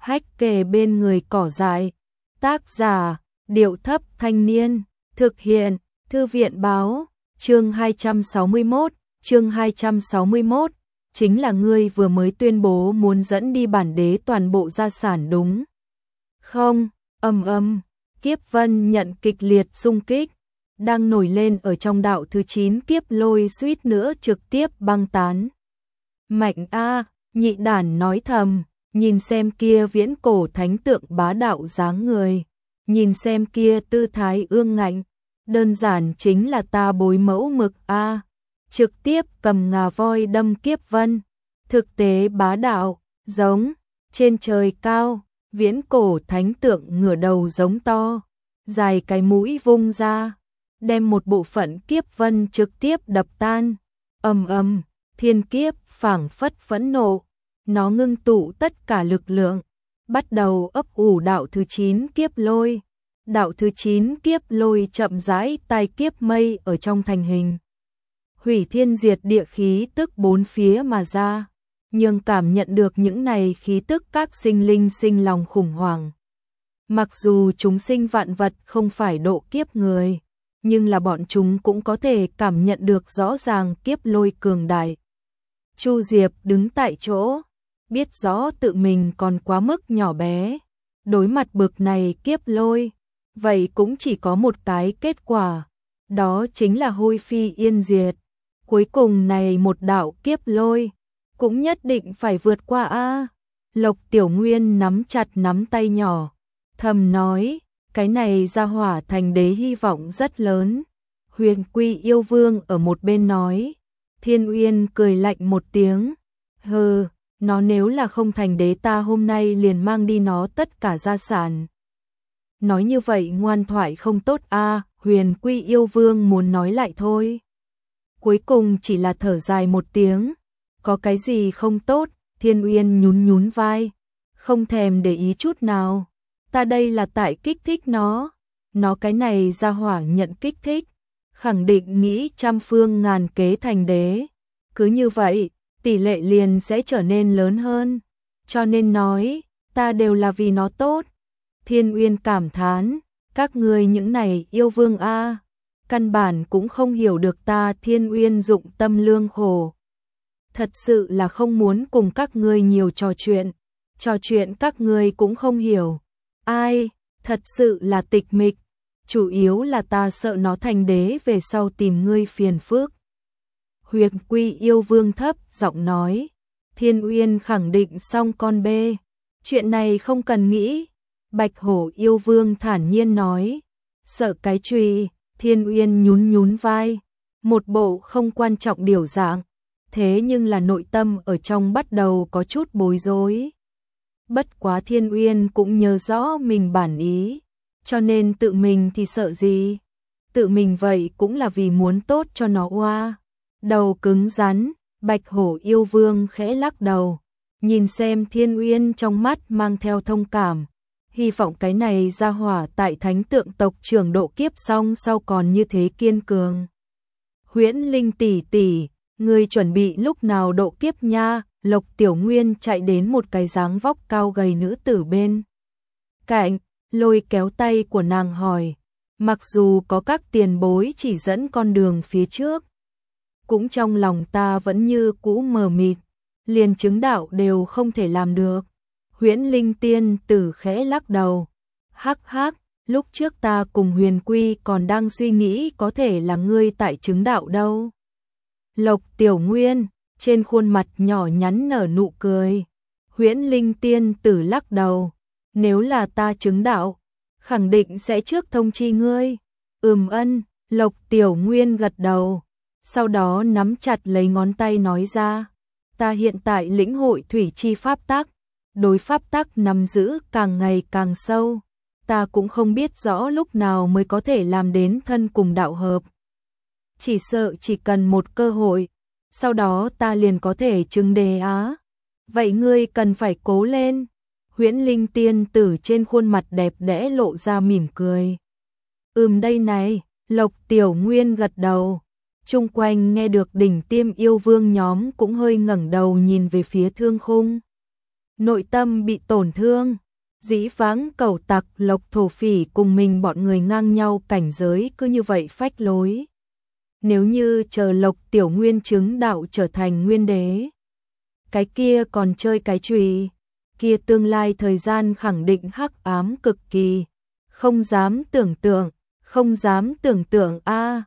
hách kề bên người cỏ dại. Tác giả, Điệu Thấp Thanh Niên. Thực hiện, Thư viện Báo. Chương 261, chương 261. Chính là ngươi vừa mới tuyên bố muốn dẫn đi bản đế toàn bộ gia sản đúng không? Kiếp vân nhận kịch liệt xung kích, đang nổi lên ở trong đạo thứ 9 kiếp lôi suýt nữa trực tiếp băng tán. Mạnh a, nhị đản nói thầm, nhìn xem kia viễn cổ thánh tượng bá đạo dáng người, nhìn xem kia tư thái ương ngạnh, đơn giản chính là ta bối mẫu mực a. Trực tiếp cầm ngà voi đâm kiếp vân, thực tế bá đạo, giống trên trời cao, viễn cổ thánh tượng ngửa đầu giống to, dài cái mũi vung ra, đem một bộ phận kiếp vân trực tiếp đập tan. Thiên kiếp phảng phất phẫn nộ, nó ngưng tụ tất cả lực lượng, bắt đầu ấp ủ đạo thứ 9 kiếp lôi. Đạo thứ 9 kiếp lôi chậm rãi tai kiếp mây ở trong thành hình. Hủy thiên diệt địa khí tức bốn phía mà ra, nhưng cảm nhận được những này khí tức các sinh linh sinh lòng khủng hoảng. Mặc dù chúng sinh vạn vật không phải độ kiếp người, nhưng là bọn chúng cũng có thể cảm nhận được rõ ràng kiếp lôi cường đại. Chu Diệp đứng tại chỗ, biết rõ tự mình còn quá mức nhỏ bé, đối mặt bực này kiếp lôi, vậy cũng chỉ có một cái kết quả, đó chính là hôi phi yên diệt. Cuối cùng này một đạo kiếp lôi, cũng nhất định phải vượt qua a. Lộc Tiểu Nguyên nắm chặt nắm tay nhỏ, thầm nói, cái này ra hỏa thành đế hy vọng rất lớn. Huyền Quy yêu vương ở một bên nói, Thiên Uyên cười lạnh một tiếng, hừ, nó nếu là không thành đế ta hôm nay liền mang đi nó tất cả gia sản. Nói như vậy ngoan thoại không tốt a. Huyền Quy yêu vương muốn nói lại thôi, cuối cùng chỉ là thở dài một tiếng, có cái gì không tốt? Thiên Uyên nhún nhún vai, không thèm để ý chút nào, ta đây là tại kích thích nó cái này ra hỏa nhận kích thích, khẳng định nghĩ trăm phương ngàn kế thành đế, cứ như vậy, tỷ lệ liền sẽ trở nên lớn hơn, cho nên nói, ta đều là vì nó tốt. Thiên Uyên cảm thán, các ngươi những này yêu vương a, căn bản cũng không hiểu được ta. Thiên Uyên dụng tâm lương khổ, thật sự là không muốn cùng các ngươi nhiều trò chuyện các ngươi cũng không hiểu. Ai, thật sự là tịch mịch, chủ yếu là ta sợ nó thành đế về sau tìm ngươi phiền phức. Huyền Quy yêu vương thấp giọng nói, Thiên Uyên khẳng định xong con bê, chuyện này không cần nghĩ. Bạch Hổ yêu vương thản nhiên nói, sợ cái chùy? Thiên Uyên nhún nhún vai, một bộ không quan trọng điều dạng, thế nhưng là nội tâm ở trong bắt đầu có chút bối rối. Bất quá Thiên Uyên cũng nhớ rõ mình bản ý, cho nên tự mình thì sợ gì? Tự mình vậy cũng là vì muốn tốt cho nó oa. Đầu cứng rắn, Bạch Hổ yêu vương khẽ lắc đầu, nhìn xem Thiên Uyên trong mắt mang theo thông cảm, hy vọng cái này ra hỏa tại thánh tượng tộc trưởng độ kiếp xong sau còn như thế kiên cường. Huyễn Linh tỷ tỷ, ngươi chuẩn bị lúc nào độ kiếp nha? Lộc Tiểu Nguyên chạy đến một cái dáng vóc cao gầy nữ tử bên cạnh, lôi kéo tay của nàng hỏi, mặc dù có các tiền bối chỉ dẫn con đường phía trước, cũng trong lòng ta vẫn như cũ mờ mịt, liền chứng đạo đều không thể làm được. Huyễn Linh tiên tử khẽ lắc đầu, hắc hắc, lúc trước ta cùng Huyền Quy còn đang suy nghĩ có thể là ngươi tại chứng đạo đâu. Lộc Tiểu Nguyên trên khuôn mặt nhỏ nhắn nở nụ cười. Huyễn Linh tiên tử lắc đầu, nếu là ta chứng đạo, khẳng định sẽ trước thông chi ngươi. Ân. Lộc Tiểu Nguyên gật đầu, sau đó nắm chặt lấy ngón tay nói ra, ta hiện tại lĩnh hội thủy chi pháp tắc, đối pháp tắc nắm giữ càng ngày càng sâu, ta cũng không biết rõ lúc nào mới có thể làm đến thân cùng đạo hợp. Chỉ sợ chỉ cần một cơ hội, sau đó ta liền có thể chứng đế á. Vậy ngươi cần phải cố lên. Huyễn Linh tiên tử trên khuôn mặt đẹp đẽ lộ ra mỉm cười. Đây này, Lộc Tiểu Nguyên gật đầu. Chung quanh nghe được đỉnh tiêm yêu vương nhóm cũng hơi ngẩng đầu nhìn về phía Thương Khung. nội tâm bị tổn thương. Dĩ vãng cẩu tặc Lộc thổ phỉ cùng mình bọn người ngang nhau cảnh giới cứ như vậy phách lối. Nếu như chờ Lộc Tiểu Nguyên chứng đạo trở thành nguyên đế, cái kia còn chơi cái chùy, kia tương lai thời gian khẳng định hắc ám cực kỳ, không dám tưởng tượng, không dám tưởng tượng a.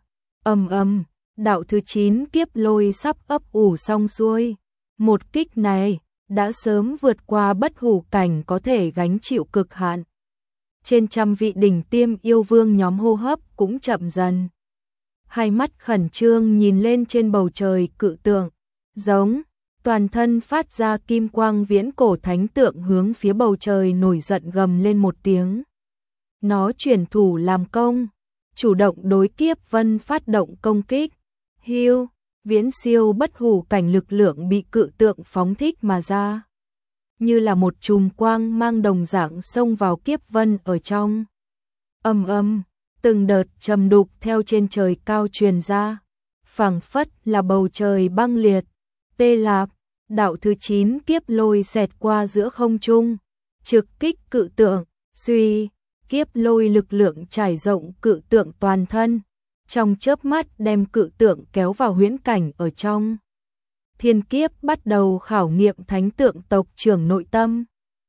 Đạo thứ 9 kiếp lôi sắp ấp ủ xong xuôi, một kích này đã sớm vượt qua bất hủ cảnh có thể gánh chịu cực hạn. Trên trăm vị đỉnh tiêm yêu vương nhóm hô hấp cũng chậm dần. Hai mắt khẩn trương nhìn lên trên bầu trời cự tượng, giống, toàn thân phát ra kim quang viễn cổ thánh tượng hướng phía bầu trời nổi giận gầm lên một tiếng. Nó chuyển thủ làm công, chủ động đối kiếp vân phát động công kích. Hưu, viễn siêu bất hủ cảnh lực lượng bị cự tượng phóng thích mà ra. Như là một chùm quang mang đồng dạng xông vào kiếp vân ở trong. Từng đợt trầm đục theo trên trời cao truyền ra, phảng phất là bầu trời băng liệt. Tê Lạp, đạo thứ 9 kiếp lôi xẹt qua giữa không trung, trực kích cự tượng, suy, kiếp lôi lực lượng trải rộng cự tượng toàn thân, trong chớp mắt đem cự tượng kéo vào huyễn cảnh ở trong. Thiên kiếp bắt đầu khảo nghiệm thánh tượng tộc trưởng nội tâm.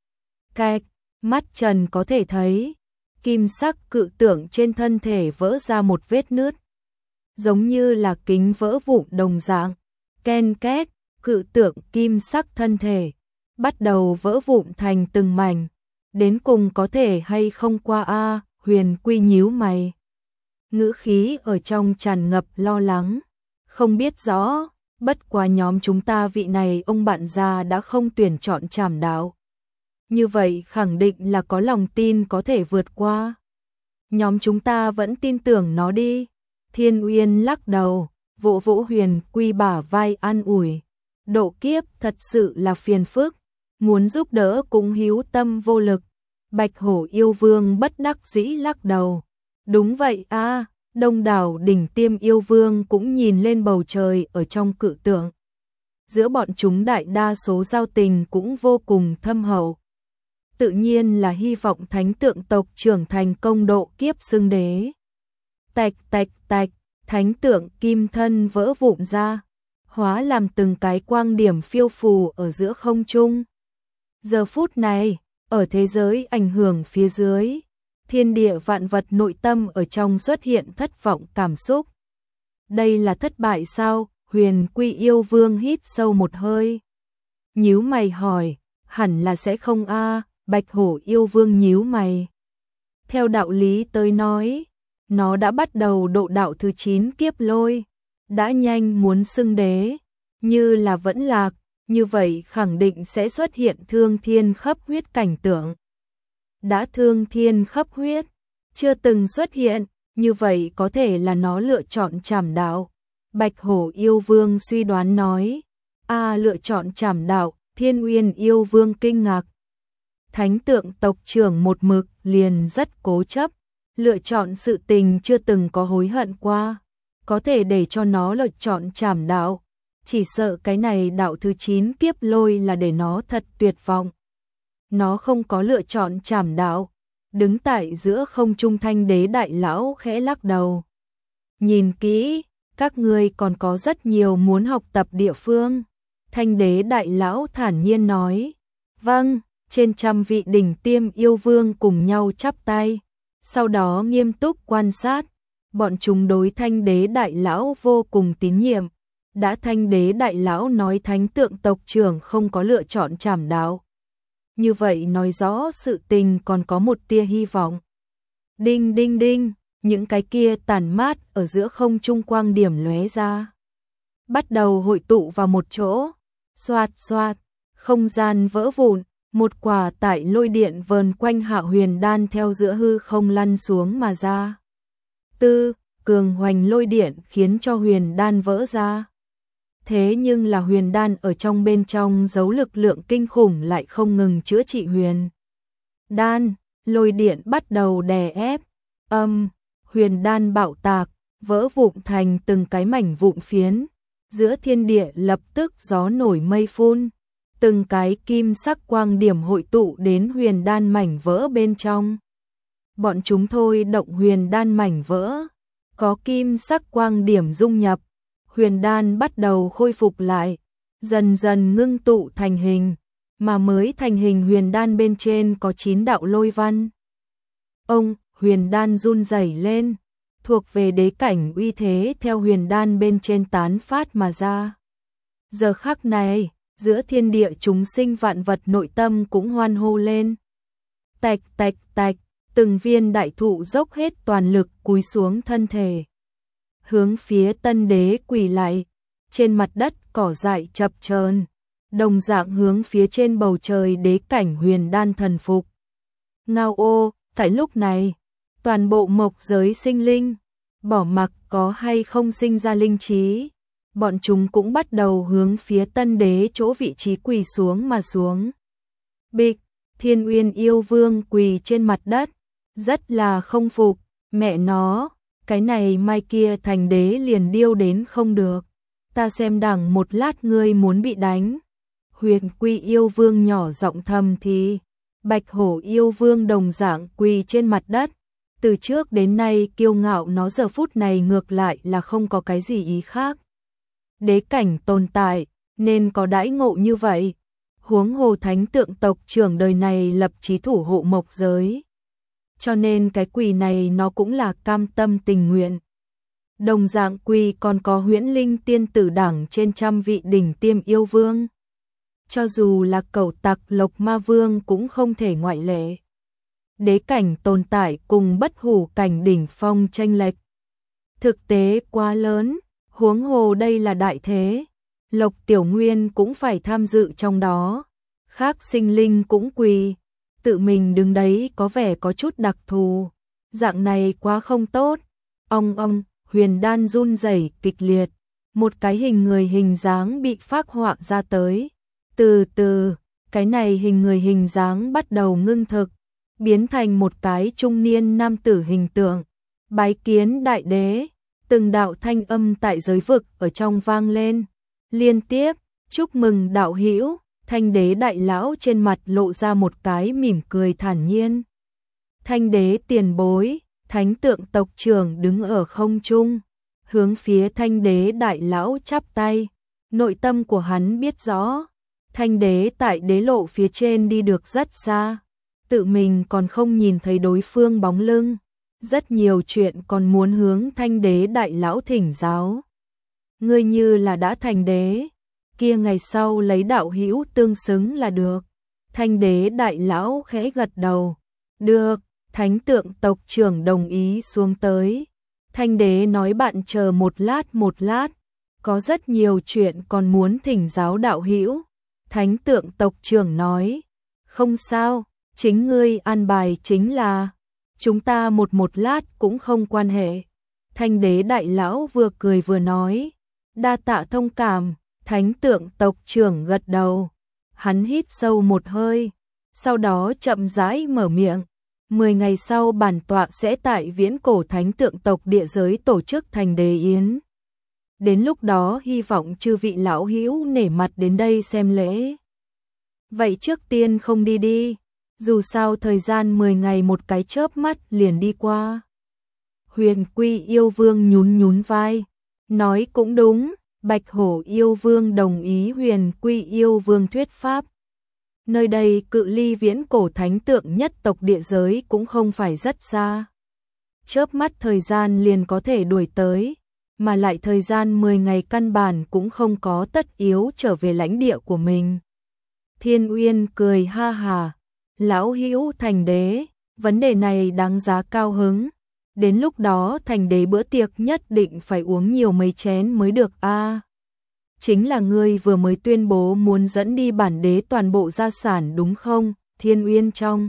Cạch, mắt Trần có thể thấy, kim sắc cự tượng trên thân thể vỡ ra một vết nứt, giống như là kính vỡ vụn đồng dạng. Ken két, cự tượng kim sắc thân thể bắt đầu vỡ vụn thành từng mảnh. Đến cùng có thể hay không qua a? Huyền Quy nhíu mày, ngữ khí ở trong tràn ngập lo lắng. Không biết rõ, bất quá nhóm chúng ta vị này ông bạn già đã không tuyển chọn trảm đạo. Như vậy khẳng định là có lòng tin có thể vượt qua. Nhóm chúng ta vẫn tin tưởng nó đi. Thiên Uyên lắc đầu, vỗ vỗ Huyền Quy bả vai an ủi. Độ kiếp thật sự là phiền phức, muốn giúp đỡ cũng hữu tâm vô lực. Bạch Hổ yêu vương bất đắc dĩ lắc đầu. Đúng vậy a, đông đảo đỉnh tiêm yêu vương cũng nhìn lên bầu trời ở trong cự tượng. Giữa bọn chúng đại đa số giao tình cũng vô cùng thâm hậu. Tự nhiên là hy vọng thánh tượng tộc trưởng thành công độ kiếp xưng đế. Tạch tạch tạch, thánh tượng kim thân vỡ vụn ra, hóa làm từng cái quang điểm phiêu phù ở giữa không trung. Giờ phút này, ở thế giới ảnh hưởng phía dưới, thiên địa vạn vật nội tâm ở trong xuất hiện thất vọng cảm xúc. Đây là thất bại sao? Huyền Quy yêu vương hít sâu một hơi, nhíu mày hỏi, hẳn là sẽ không a. Bạch Hổ yêu vương nhíu mày. Theo đạo lý tới nói, nó đã bắt đầu độ đạo thứ 9 kiếp lôi, đã nhanh muốn xưng đế, như là vẫn lạc, như vậy khẳng định sẽ xuất hiện thương thiên khắp huyết cảnh tượng. Đã thương thiên khắp huyết, chưa từng xuất hiện, như vậy có thể là nó lựa chọn trảm đạo. Bạch Hổ yêu vương suy đoán nói, lựa chọn trảm đạo. Thiên Uyên yêu vương kinh ngạc. Thánh tượng tộc trưởng một mực liền rất cố chấp, lựa chọn sự tình chưa từng có hối hận qua, có thể để cho nó lựa chọn trảm đạo, chỉ sợ cái này đạo thứ 9 kiếp lôi là để nó thật tuyệt vọng. Nó không có lựa chọn trảm đạo, đứng tại giữa không trung thanh đế đại lão khẽ lắc đầu. Nhìn kỹ, các ngươi còn có rất nhiều muốn học tập địa phương. Thanh đế đại lão thản nhiên nói, vâng. Trên trăm vị đỉnh tiêm yêu vương cùng nhau chắp tay, sau đó nghiêm túc quan sát. Bọn chúng đối thanh đế đại lão vô cùng tín nhiệm. Đã thanh đế đại lão nói thánh tượng tộc trưởng không có lựa chọn trảm đạo, như vậy nói rõ sự tình còn có một tia hy vọng. Đinh đinh đinh, những cái kia tàn mát ở giữa không trung quang điểm lóe ra, bắt đầu hội tụ vào một chỗ. Xoạt xoạt, không gian vỡ vụn. Một quả tại lôi điện vờn quanh Hạo Huyền đan theo giữa hư không lăn xuống mà ra. Cường hoành lôi điện khiến cho huyền đan vỡ ra. Thế nhưng là huyền đan ở trong bên trong giấu lực lượng kinh khủng lại không ngừng chữa trị huyền đan. Lôi điện bắt đầu đè ép. Huyền đan bạo tạc, vỡ vụn thành từng cái mảnh vụn phiến. Giữa thiên địa lập tức gió nổi mây phun. từng cái kim sắc quang điểm hội tụ đến huyền đan mảnh vỡ bên trong. Bọn chúng thôi động huyền đan mảnh vỡ, có kim sắc quang điểm dung nhập, huyền đan bắt đầu khôi phục lại, dần dần ngưng tụ thành hình, mà mới thành hình huyền đan bên trên có 9 đạo lôi văn. Huyền đan run rẩy lên, thuộc về đế cảnh uy thế theo huyền đan bên trên tán phát mà ra. Giờ khắc này, giữa thiên địa chúng sinh vạn vật nội tâm cũng hoan hô lên. Tạch tạch tạch, từng viên đại thụ dốc hết toàn lực cúi xuống thân thể, hướng phía tân đế quỳ lại. Trên mặt đất cỏ dại chập chờn, đồng dạng hướng phía trên bầu trời đế cảnh huyền đan thần phục. Ngao ô, tại lúc này, toàn bộ mộc giới sinh linh, bỏ mặc có hay không sinh ra linh trí, bọn chúng cũng bắt đầu hướng phía tân đế chỗ vị trí quỳ xuống mà xuống. Bịch, Thiên Uyên yêu vương quỳ trên mặt đất, rất là không phục, mẹ nó, cái này mai kia thành đế liền điêu đến không được, ta xem đẳng một lát ngươi muốn bị đánh. Huyền Quy yêu vương nhỏ giọng thầm thì, Bạch Hổ yêu vương đồng dạng quỳ trên mặt đất, từ trước đến nay kiêu ngạo nó giờ phút này ngược lại là không có cái gì ý khác. Đế cảnh tồn tại, nên có đãi ngộ như vậy, huống hồ thánh tượng tộc trưởng đời này lập chí thủ hộ mộc giới. Cho nên cái quỳ này nó cũng là cam tâm tình nguyện. Đồng dạng quỳ còn có huyễn linh tiên tử đẳng trên trăm vị đỉnh tiêm yêu vương. Cho dù là cẩu tặc Lộc Ma Vương cũng không thể ngoại lệ. Đế cảnh tồn tại cùng bất hủ cảnh đỉnh phong chênh lệch thực tế quá lớn, huống hồ đây là đại thế, Lộc Tiểu Nguyên cũng phải tham dự trong đó, khác sinh linh cũng quỳ, tự mình đứng đấy có vẻ có chút đặc thù, dạng này quá không tốt. Huyền đan run rẩy kịch liệt, một cái hình người hình dáng bị phác họa ra tới. Từ từ, cái này hình người hình dáng bắt đầu ngưng thực, biến thành một cái trung niên nam tử hình tượng. Bái kiến đại đế, từng đạo thanh âm tại giới vực ở trong vang lên. Liên tiếp, chúc mừng đạo hữu, Thanh đế đại lão trên mặt lộ ra một cái mỉm cười thản nhiên. Thanh đế tiền bối, thánh tượng tộc trưởng đứng ở không trung, hướng phía thanh đế đại lão chắp tay. Nội tâm của hắn biết rõ, thanh đế tại đế lộ phía trên đi được rất xa, tự mình còn không nhìn thấy đối phương bóng lưng, rất nhiều chuyện còn muốn hướng thanh đế đại lão thỉnh giáo. Ngươi như là đã thành đế, kia ngày sau lấy đạo hữu tương xứng là được. Thanh đế đại lão khẽ gật đầu. Được, thánh tượng tộc trưởng đồng ý xuống tới. Thanh đế nói bạn chờ một lát, có rất nhiều chuyện còn muốn thỉnh giáo đạo hữu. Thánh tượng tộc trưởng nói, không sao, chính ngươi an bài chính là, chúng ta một lát cũng không quan hệ. Thanh đế đại lão vừa cười vừa nói, đa tạ thông cảm. Thánh tượng tộc trưởng gật đầu, hắn hít sâu một hơi, sau đó chậm rãi mở miệng. 10 ngày sau bản tọa sẽ tại viễn cổ thánh tượng tộc địa giới tổ chức thành đế yến. Đến lúc đó hy vọng chư vị lão hữu nể mặt đến đây xem lễ. Vậy trước tiên không đi, dù sao thời gian 10 ngày một cái chớp mắt liền đi qua. Huyền Quy yêu vương nhún vai, nói cũng đúng. Bạch Hổ yêu vương đồng ý Huyền Quy yêu vương thuyết pháp. Nơi đây cự ly viễn cổ thánh tượng nhất tộc địa giới cũng không phải rất xa. Chớp mắt thời gian liền có thể đuổi tới, mà lại thời gian 10 ngày căn bản cũng không có tất yếu trở về lãnh địa của mình. Thiên Uyên cười ha hà, lão hữu thành đế, vấn đề này đáng giá cao hứng. Đến lúc đó thành đế bữa tiệc nhất định phải uống nhiều mấy chén mới được a. Chính là ngươi vừa mới tuyên bố muốn dẫn đi bản đế toàn bộ gia sản đúng không? Thiên Uyên trong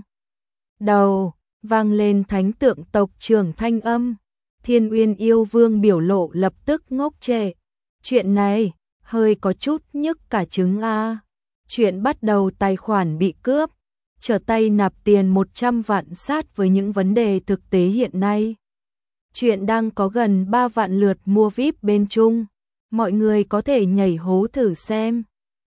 đầu vang lên thánh tượng tộc trưởng thanh âm. Thiên Uyên yêu vương biểu lộ lập tức ngốc trệ. Chuyện này hơi có chút nhức cả trứng a. Chuyện bắt đầu tài khoản bị cướp, trở tay nạp tiền 100 vạn sát với những vấn đề thực tế hiện nay. Chuyện đang có gần 3 vạn lượt mua VIP bên Trung, mọi người có thể nhảy hố thử xem.